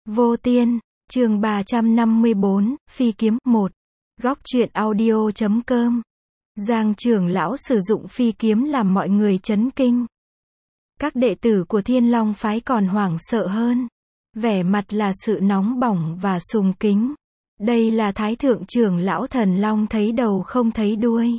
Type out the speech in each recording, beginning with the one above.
Vô Tiên, chương 354, Phi kiếm 1. Góc truyện audio.com. Giang trưởng lão sử dụng phi kiếm làm mọi người chấn kinh. Các đệ tử của Thiên Long phái còn hoảng sợ hơn. Vẻ mặt là sự nóng bỏng và sùng kính. Đây là Thái thượng trưởng lão Thần Long thấy đầu không thấy đuôi.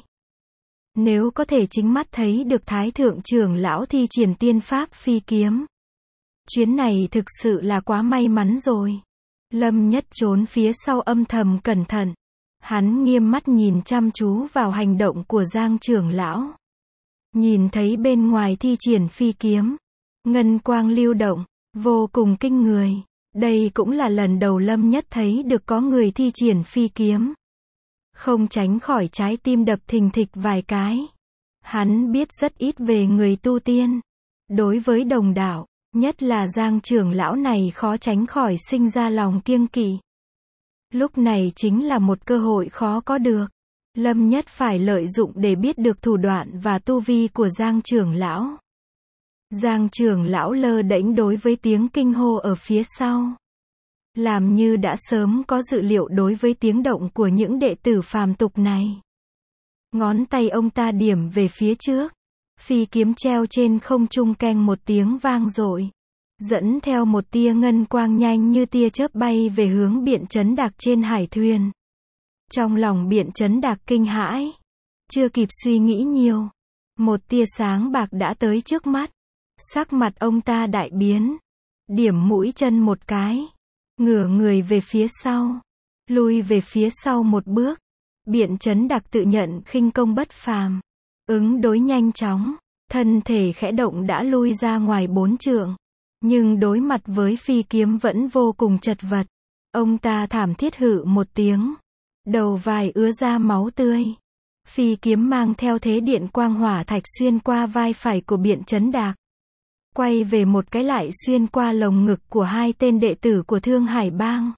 Nếu có thể chính mắt thấy được Thái thượng trưởng lão thi triển tiên pháp phi kiếm, chuyến này thực sự là quá may mắn rồi. Lâm Nhất trốn phía sau âm thầm cẩn thận. Hắn nghiêm mắt nhìn chăm chú vào hành động của Giang trưởng lão. Nhìn thấy bên ngoài thi triển phi kiếm, ngân quang lưu động, vô cùng kinh người. Đây cũng là lần đầu Lâm Nhất thấy được có người thi triển phi kiếm. Không tránh khỏi trái tim đập thình thịch vài cái. Hắn biết rất ít về người tu tiên. Đối với đồng đạo, nhất là Giang trưởng lão này khó tránh khỏi sinh ra lòng kiêng kỵ. Lúc này chính là một cơ hội khó có được. Lâm Nhất phải lợi dụng để biết được thủ đoạn và tu vi của Giang trưởng lão. Giang trưởng lão lơ đễnh đối với tiếng kinh hô ở phía sau. Làm như đã sớm có dự liệu đối với tiếng động của những đệ tử phàm tục này. Ngón tay ông ta điểm về phía trước. Phi kiếm treo trên không trung keng một tiếng vang dội. Dẫn theo một tia ngân quang nhanh như tia chớp bay về hướng Biện Chấn Đạc trên hải thuyền. Trong lòng Biện Chấn Đạc kinh hãi. Chưa kịp suy nghĩ nhiều. Một tia sáng bạc đã tới trước mắt. Sắc mặt ông ta đại biến. Điểm mũi chân một cái. Ngửa người về phía sau. Lui về phía sau một bước. Biện Chấn Đạc tự nhận khinh công bất phàm. Ứng đối nhanh chóng. Thân thể khẽ động đã lui ra ngoài 4 trượng. Nhưng đối mặt với phi kiếm vẫn vô cùng chật vật. Ông ta thảm thiết hự một tiếng. Đầu vai ứa ra máu tươi. Phi kiếm mang theo thế điện quang hỏa thạch xuyên qua vai phải của Biện Chấn Đạc. Quay về một cái lại xuyên qua lồng ngực của hai tên đệ tử của Thương Hải Bang.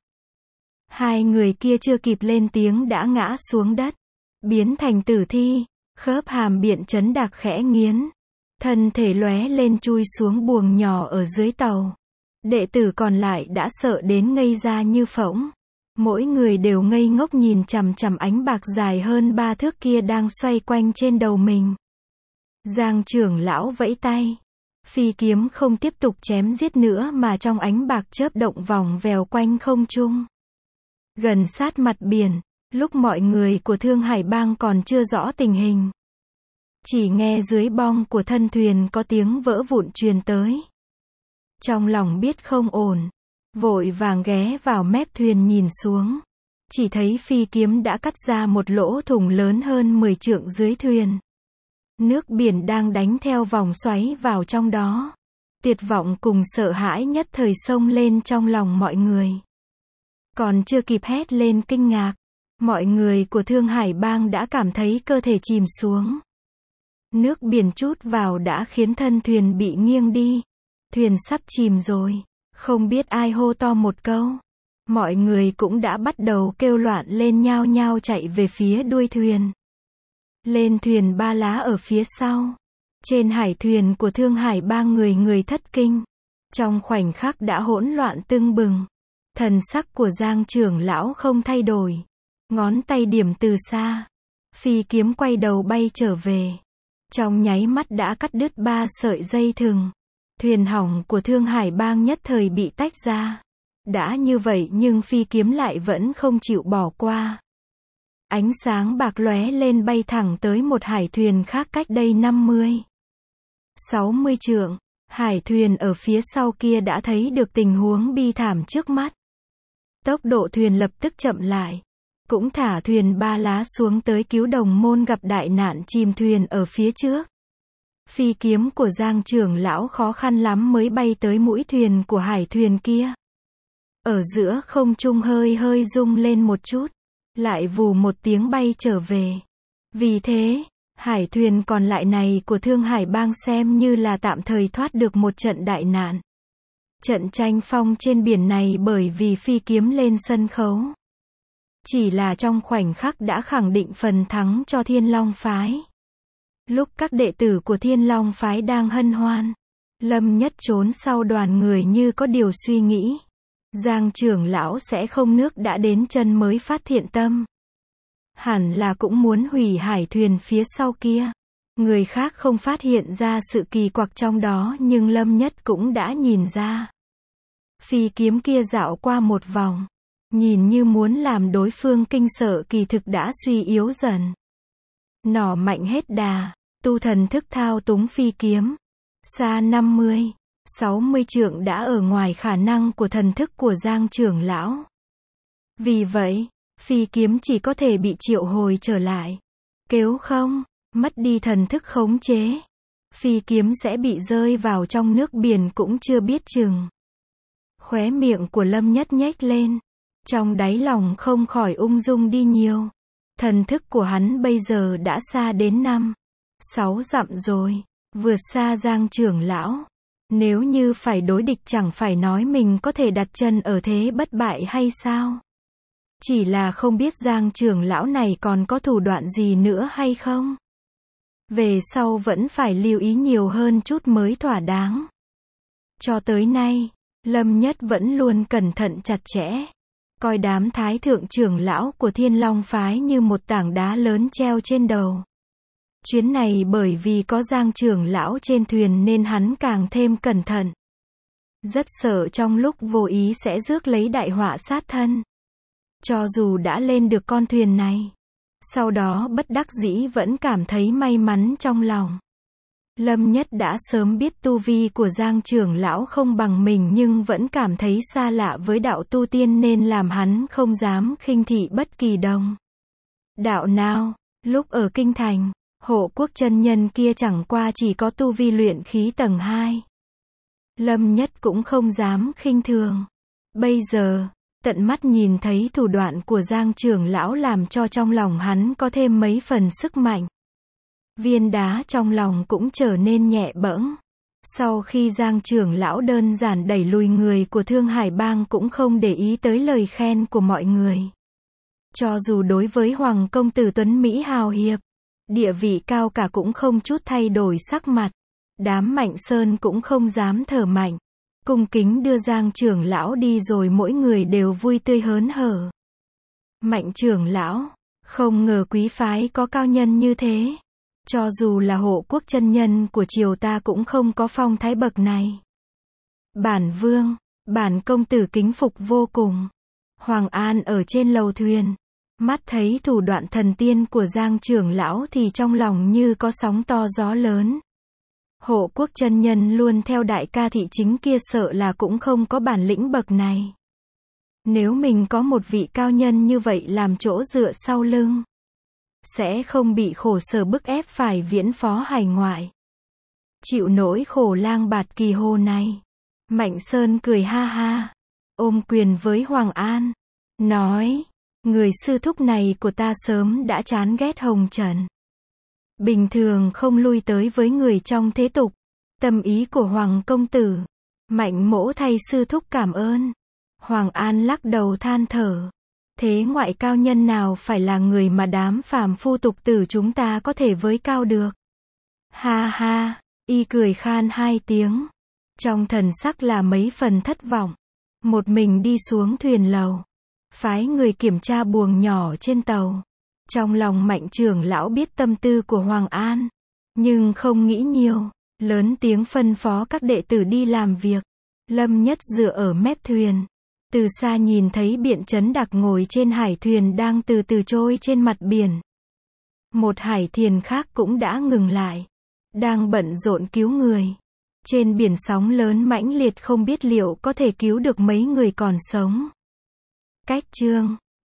Hai người kia chưa kịp lên tiếng đã ngã xuống đất. Biến thành tử thi. Khớp hàm Biện Chấn Đạc khẽ nghiến. Thân thể lóe lên chui xuống buồng nhỏ ở dưới tàu. Đệ tử còn lại đã sợ đến ngây ra như phỗng. Mỗi người đều ngây ngốc nhìn chằm chằm ánh bạc dài hơn 3 thước kia đang xoay quanh trên đầu mình. Giang trưởng lão vẫy tay. Phi kiếm không tiếp tục chém giết nữa mà trong ánh bạc chớp động vòng vèo quanh không trung. Gần sát mặt biển, lúc mọi người của Thương Hải Bang còn chưa rõ tình hình. Chỉ nghe dưới bong của thân thuyền có tiếng vỡ vụn truyền tới. Trong lòng biết không ổn, vội vàng ghé vào mép thuyền nhìn xuống. Chỉ thấy phi kiếm đã cắt ra một lỗ thủng lớn hơn 10 trượng dưới thuyền. Nước biển đang đánh theo vòng xoáy vào trong đó. Tuyệt vọng cùng sợ hãi nhất thời xông lên trong lòng mọi người. Còn chưa kịp hét lên kinh ngạc, mọi người của Thương Hải Bang đã cảm thấy cơ thể chìm xuống. Nước biển trút vào đã khiến thân thuyền bị nghiêng đi. Thuyền sắp chìm rồi. Không biết ai hô to một câu. Mọi người cũng đã bắt đầu kêu loạn lên nhao nhao chạy về phía đuôi thuyền. Lên thuyền Ba Lá ở phía sau. Trên hải thuyền của Thương Hải Bang người người thất kinh. Trong khoảnh khắc đã hỗn loạn tưng bừng. Thần sắc của Giang trưởng lão không thay đổi. Ngón tay điểm từ xa. Phi kiếm quay đầu bay trở về. Trong nháy mắt đã cắt đứt 3 sợi dây thừng. Thuyền hỏng của Thương Hải Bang nhất thời bị tách ra. Đã như vậy nhưng phi kiếm lại vẫn không chịu bỏ qua. Ánh sáng bạc lóe lên bay thẳng tới một hải thuyền khác cách đây 50-60 trượng. Hải thuyền ở phía sau kia đã thấy được tình huống bi thảm trước mắt. Tốc độ thuyền lập tức chậm lại. Cũng thả thuyền Ba Lá xuống tới cứu đồng môn gặp đại nạn chìm thuyền ở phía trước. Phi kiếm của Giang trưởng lão khó khăn lắm mới bay tới mũi thuyền của hải thuyền kia. Ở giữa không trung hơi hơi rung lên một chút. Lại vù một tiếng bay trở về. Vì thế, hải thuyền còn lại này của Thương Hải Bang xem như là tạm thời thoát được một trận đại nạn. Trận tranh phong trên biển này bởi vì phi kiếm lên sân khấu. Chỉ là trong khoảnh khắc đã khẳng định phần thắng cho Thiên Long phái. Lúc các đệ tử của Thiên Long phái đang hân hoan, Lâm Nhất trốn sau đoàn người như có điều suy nghĩ. Giang trưởng lão sẽ không nước đã đến chân mới phát thiện tâm. Hẳn là cũng muốn hủy hải thuyền phía sau kia. Người khác không phát hiện ra sự kỳ quặc trong đó nhưng Lâm Nhất cũng đã nhìn ra. Phi kiếm kia dạo qua một vòng. Nhìn như muốn làm đối phương kinh sợ kỳ thực đã suy yếu dần. Nỏ mạnh hết đà, tu thần thức thao túng phi kiếm. Xa 50, 60 trượng đã ở ngoài khả năng của thần thức của Giang trưởng lão. Vì vậy, phi kiếm chỉ có thể bị triệu hồi trở lại. Nếu không, mất đi thần thức khống chế, phi kiếm sẽ bị rơi vào trong nước biển cũng chưa biết chừng. Khóe miệng của Lâm Nhất nhếch lên. Trong đáy lòng không khỏi ung dung đi nhiều. Thần thức của hắn bây giờ đã xa đến 5, 6 dặm rồi. Vượt xa Giang trưởng lão. Nếu như phải đối địch chẳng phải nói mình có thể đặt chân ở thế bất bại hay sao? Chỉ là không biết Giang trưởng lão này còn có thủ đoạn gì nữa hay không? Về sau vẫn phải lưu ý nhiều hơn chút mới thỏa đáng. Cho tới nay, Lâm Nhất vẫn luôn cẩn thận chặt chẽ. Coi đám thái thượng trưởng lão của Thiên Long phái như một tảng đá lớn treo trên đầu. Chuyến này bởi vì có Giang trưởng lão trên thuyền nên hắn càng thêm cẩn thận. Rất sợ trong lúc vô ý sẽ rước lấy đại họa sát thân. Cho dù đã lên được con thuyền này, sau đó bất đắc dĩ vẫn cảm thấy may mắn trong lòng. Lâm Nhất đã sớm biết tu vi của Giang trưởng lão không bằng mình nhưng vẫn cảm thấy xa lạ với đạo tu tiên nên làm hắn không dám khinh thị bất kỳ đồng đạo nào. Lúc ở Kinh Thành, Hộ Quốc chân nhân kia chẳng qua chỉ có tu vi luyện khí tầng 2. Lâm Nhất cũng không dám khinh thường. Bây giờ, tận mắt nhìn thấy thủ đoạn của Giang trưởng lão làm cho trong lòng hắn có thêm mấy phần sức mạnh. Viên đá trong lòng cũng trở nên nhẹ bẫng. Sau khi Giang trưởng lão đơn giản đẩy lùi người của Thương Hải Bang cũng không để ý tới lời khen của mọi người. Cho dù đối với Hoàng công tử tuấn Mỹ hào hiệp, địa vị cao cả cũng không chút thay đổi sắc mặt. Đám Mạnh Sơn cũng không dám thở mạnh. Cung kính đưa Giang trưởng lão đi rồi mỗi người đều vui tươi hớn hở. Mạnh trưởng lão, không ngờ quý phái có cao nhân như thế. Cho dù là Hộ Quốc chân nhân của triều ta cũng không có phong thái bậc này. Bản vương, bản công tử kính phục vô cùng. Hoàng An ở trên lầu thuyền, mắt thấy thủ đoạn thần tiên của Giang trưởng lão thì trong lòng như có sóng to gió lớn. Hộ Quốc chân nhân luôn theo đại ca thị chính kia sợ là cũng không có bản lĩnh bậc này. Nếu mình có một vị cao nhân như vậy làm chỗ dựa sau lưng, sẽ không bị khổ sở bức ép phải viễn phó hải ngoại. Chịu nỗi khổ lang bạt kỳ hồ này. Mạnh Sơn cười ha ha, ôm quyền với Hoàng An, nói, người sư thúc này của ta sớm đã chán ghét hồng trần. Bình thường không lui tới với người trong thế tục. Tâm ý của Hoàng công tử, Mạnh mỗ thay sư thúc cảm ơn. Hoàng An lắc đầu than thở. Thế ngoại cao nhân nào phải là người mà đám phàm phu tục tử chúng ta có thể với cao được. Ha ha, y cười khan 2 tiếng. Trong thần sắc là mấy phần thất vọng. Một mình đi xuống thuyền lầu. Phái người kiểm tra buồng nhỏ trên tàu. Trong lòng Mạnh trưởng lão biết tâm tư của Hoàng An. Nhưng không nghĩ nhiều. Lớn tiếng phân phó các đệ tử đi làm việc. Lâm Nhất dựa ở mép thuyền. Từ xa nhìn thấy Biện Chấn Đặc ngồi trên hải thuyền đang từ từ trôi trên mặt biển. Một hải thuyền khác cũng đã ngừng lại. Đang bận rộn cứu người. Trên biển sóng lớn mãnh liệt không biết liệu có thể cứu được mấy người còn sống. Cách chương